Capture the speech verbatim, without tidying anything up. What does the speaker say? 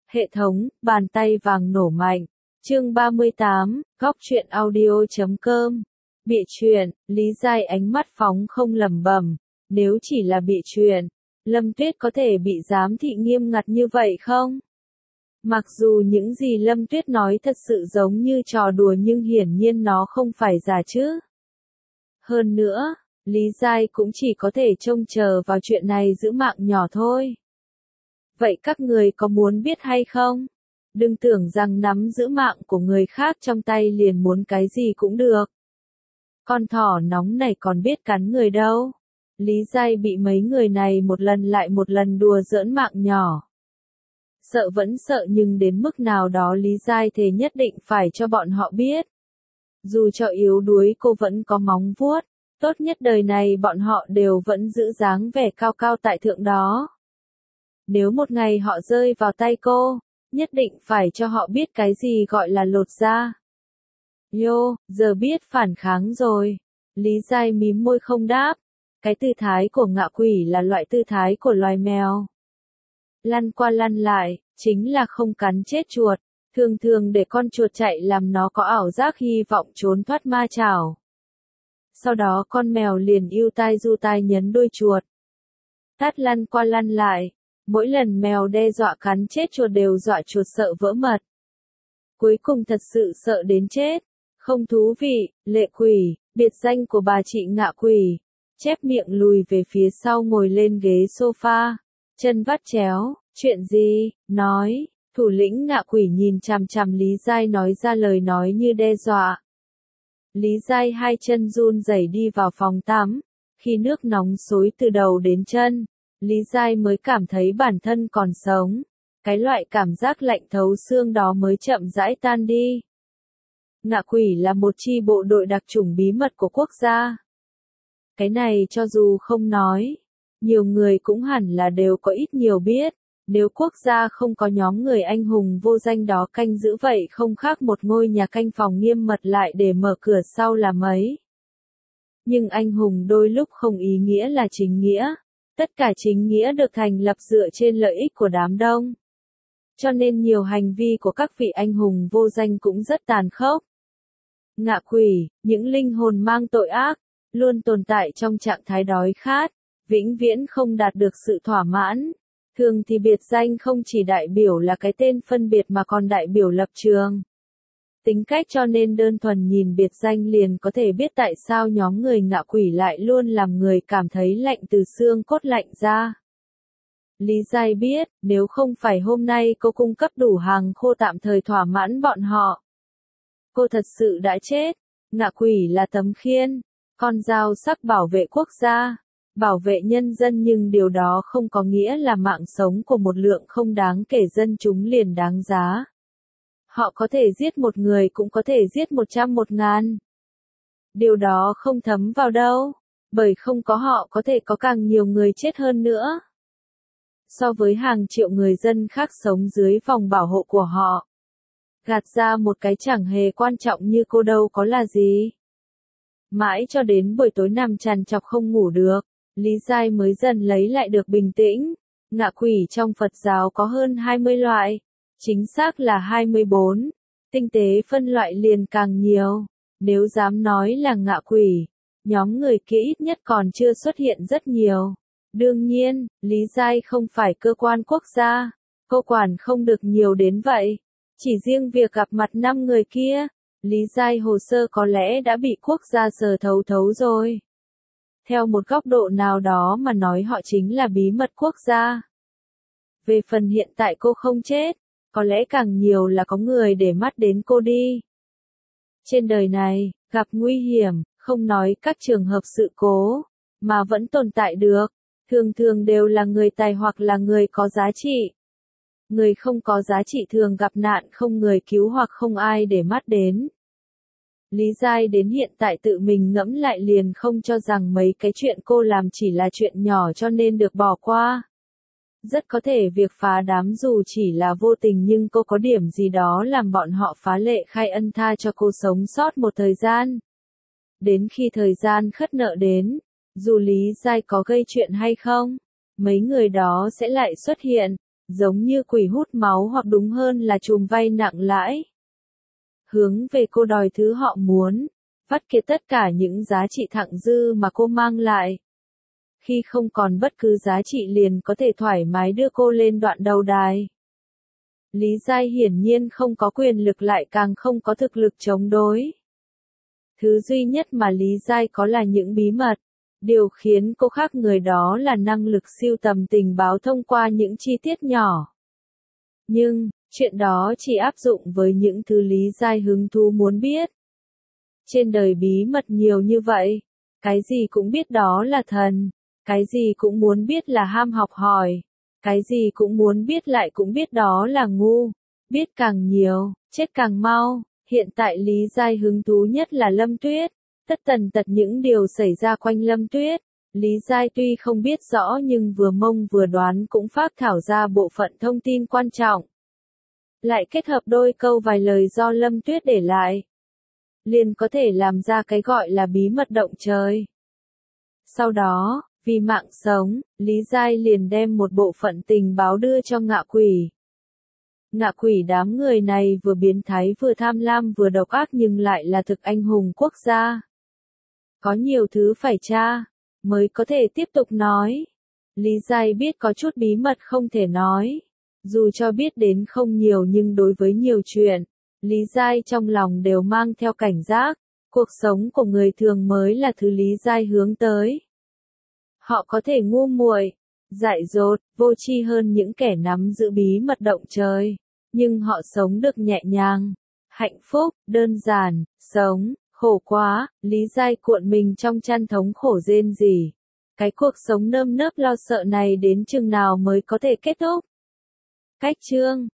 Hệ thống, bàn tay vàng nổ mạnh. Chương ba mươi tám, góc truyện audio chấm com. Bịa chuyện, Lý Giai ánh mắt phóng không lẩm bẩm, nếu chỉ là bịa chuyện, Lâm Tuyết có thể bị giám thị nghiêm ngặt như vậy không? Mặc dù những gì Lâm Tuyết nói thật sự giống như trò đùa nhưng hiển nhiên nó không phải giả chứ. Hơn nữa, Lý Giai cũng chỉ có thể trông chờ vào chuyện này giữ mạng nhỏ thôi. Vậy các người có muốn biết hay không? Đừng tưởng rằng nắm giữ mạng của người khác trong tay liền muốn cái gì cũng được. Con thỏ nóng này còn biết cắn người đâu. Lý Giai bị mấy người này một lần lại một lần đùa giỡn mạng nhỏ. Sợ vẫn sợ nhưng đến mức nào đó Lý Giai thề nhất định phải cho bọn họ biết. Dù cho yếu đuối cô vẫn có móng vuốt, tốt nhất đời này bọn họ đều vẫn giữ dáng vẻ cao cao tại thượng đó. Nếu một ngày họ rơi vào tay cô, nhất định phải cho họ biết cái gì gọi là lột da. Yo, giờ biết phản kháng rồi. Lý Giai mím môi không đáp. Cái tư thái của ngạ quỷ là loại tư thái của loài mèo. Lăn qua lăn lại, chính là không cắn chết chuột. Thường thường để con chuột chạy làm nó có ảo giác hy vọng trốn thoát ma chảo. Sau đó con mèo liền ưu tai du tai nhấn đuôi chuột. Tát lăn qua lăn lại. Mỗi lần mèo đe dọa cắn chết chuột đều dọa chuột sợ vỡ mật. Cuối cùng thật sự sợ đến chết. Không thú vị, lệ quỷ, biệt danh của bà chị ngạ quỷ. Chép miệng lùi về phía sau ngồi lên ghế sofa. Chân vắt chéo, chuyện gì, nói. Thủ lĩnh ngạ quỷ nhìn chằm chằm Lý Giai nói ra lời nói như đe dọa. Lý Giai hai chân run rẩy đi vào phòng tắm. Khi nước nóng xối từ đầu đến chân, Lý Giai mới cảm thấy bản thân còn sống. Cái loại cảm giác lạnh thấu xương đó mới chậm rãi tan đi. Ngạ quỷ là một chi bộ đội đặc chủng bí mật của quốc gia. Cái này cho dù không nói, nhiều người cũng hẳn là đều có ít nhiều biết. Nếu quốc gia không có nhóm người anh hùng vô danh đó canh giữ vậy không khác một ngôi nhà canh phòng nghiêm mật lại để mở cửa sau là mấy. Nhưng anh hùng đôi lúc không ý nghĩa là chính nghĩa. Tất cả chính nghĩa được thành lập dựa trên lợi ích của đám đông. Cho nên nhiều hành vi của các vị anh hùng vô danh cũng rất tàn khốc. Ngạ quỷ, những linh hồn mang tội ác, luôn tồn tại trong trạng thái đói khát, vĩnh viễn không đạt được sự thỏa mãn. Thường thì biệt danh không chỉ đại biểu là cái tên phân biệt mà còn đại biểu lập trường. Tính cách cho nên đơn thuần nhìn biệt danh liền có thể biết tại sao nhóm người ngạ quỷ lại luôn làm người cảm thấy lạnh từ xương cốt lạnh ra. Lý Giai biết, nếu không phải hôm nay cô cung cấp đủ hàng khô tạm thời thỏa mãn bọn họ, cô thật sự đã chết. Ngạ quỷ là tấm khiên, con dao sắc bảo vệ quốc gia, bảo vệ nhân dân, nhưng điều đó không có nghĩa là mạng sống của một lượng không đáng kể dân chúng liền đáng giá. Họ có thể giết một người cũng có thể giết một trăm một ngàn. Điều đó không thấm vào đâu, bởi không có họ có thể có càng nhiều người chết hơn nữa. So với hàng triệu người dân khác sống dưới vòng bảo hộ của họ. Gạt ra một cái chẳng hề quan trọng như cô đâu có là gì. Mãi cho đến buổi tối nằm trằn trọc không ngủ được, Lý Giai mới dần lấy lại được bình tĩnh. Ngạ quỷ trong Phật giáo có hơn hai mươi loại. Chính xác là hai mươi bốn. Tinh tế phân loại liền càng nhiều. Nếu dám nói là ngạ quỷ, nhóm người kia ít nhất còn chưa xuất hiện rất nhiều. Đương nhiên, Lý Giai không phải cơ quan quốc gia. Cô quản không được nhiều đến vậy. Chỉ riêng việc gặp mặt năm người kia, Lý Giai hồ sơ có lẽ đã bị quốc gia sờ thấu thấu rồi. Theo một góc độ nào đó mà nói họ chính là bí mật quốc gia. Về phần hiện tại cô không chết, có lẽ càng nhiều là có người để mắt đến cô đi. Trên đời này, gặp nguy hiểm, không nói các trường hợp sự cố, mà vẫn tồn tại được, thường thường đều là người tài hoặc là người có giá trị. Người không có giá trị thường gặp nạn không người cứu hoặc không ai để mắt đến. Lý Giai đến hiện tại tự mình ngẫm lại liền không cho rằng mấy cái chuyện cô làm chỉ là chuyện nhỏ cho nên được bỏ qua. Rất có thể việc phá đám dù chỉ là vô tình nhưng cô có điểm gì đó làm bọn họ phá lệ khai ân tha cho cô sống sót một thời gian. Đến khi thời gian khất nợ đến, dù Lý Giai có gây chuyện hay không, mấy người đó sẽ lại xuất hiện, giống như quỷ hút máu hoặc đúng hơn là trùm vay nặng lãi. Hướng về cô đòi thứ họ muốn, vắt kiệt tất cả những giá trị thặng dư mà cô mang lại. Khi không còn bất cứ giá trị liền có thể thoải mái đưa cô lên đoạn đầu đài. Lý Giai hiển nhiên không có quyền lực lại càng không có thực lực chống đối. Thứ duy nhất mà Lý Giai có là những bí mật. Điều khiến cô khác người đó là năng lực sưu tầm tình báo thông qua những chi tiết nhỏ. Nhưng, chuyện đó chỉ áp dụng với những thứ Lý Giai hứng thú muốn biết. Trên đời bí mật nhiều như vậy, cái gì cũng biết đó là thần, cái gì cũng muốn biết là ham học hỏi, cái gì cũng muốn biết lại cũng biết đó là ngu, biết càng nhiều, chết càng mau. Hiện tại Lý Giai hứng thú nhất là Lâm Tuyết, tất tần tật những điều xảy ra quanh Lâm Tuyết. Lý Giai tuy không biết rõ nhưng vừa mông vừa đoán cũng phác thảo ra bộ phận thông tin quan trọng. Lại kết hợp đôi câu vài lời do Lâm Tuyết để lại, liền có thể làm ra cái gọi là bí mật động trời. Sau đó, vì mạng sống, Lý Giai liền đem một bộ phận tình báo đưa cho Ngạ Quỷ. Ngạ Quỷ đám người này vừa biến thái vừa tham lam vừa độc ác nhưng lại là thực anh hùng quốc gia. Có nhiều thứ phải tra, mới có thể tiếp tục nói. Lý Giai biết có chút bí mật không thể nói. Dù cho biết đến không nhiều nhưng đối với nhiều chuyện, Lý Giai trong lòng đều mang theo cảnh giác. Cuộc sống của người thường mới là thứ Lý Giai hướng tới. Họ có thể ngu muội, dại dột, vô tri hơn những kẻ nắm giữ bí mật động trời, nhưng họ sống được nhẹ nhàng, hạnh phúc, đơn giản, sống, khổ quá, Lý Giai cuộn mình trong chăn thống khổ rên rỉ. Cái cuộc sống nơm nớp lo sợ này đến chừng nào mới có thể kết thúc? Cách chương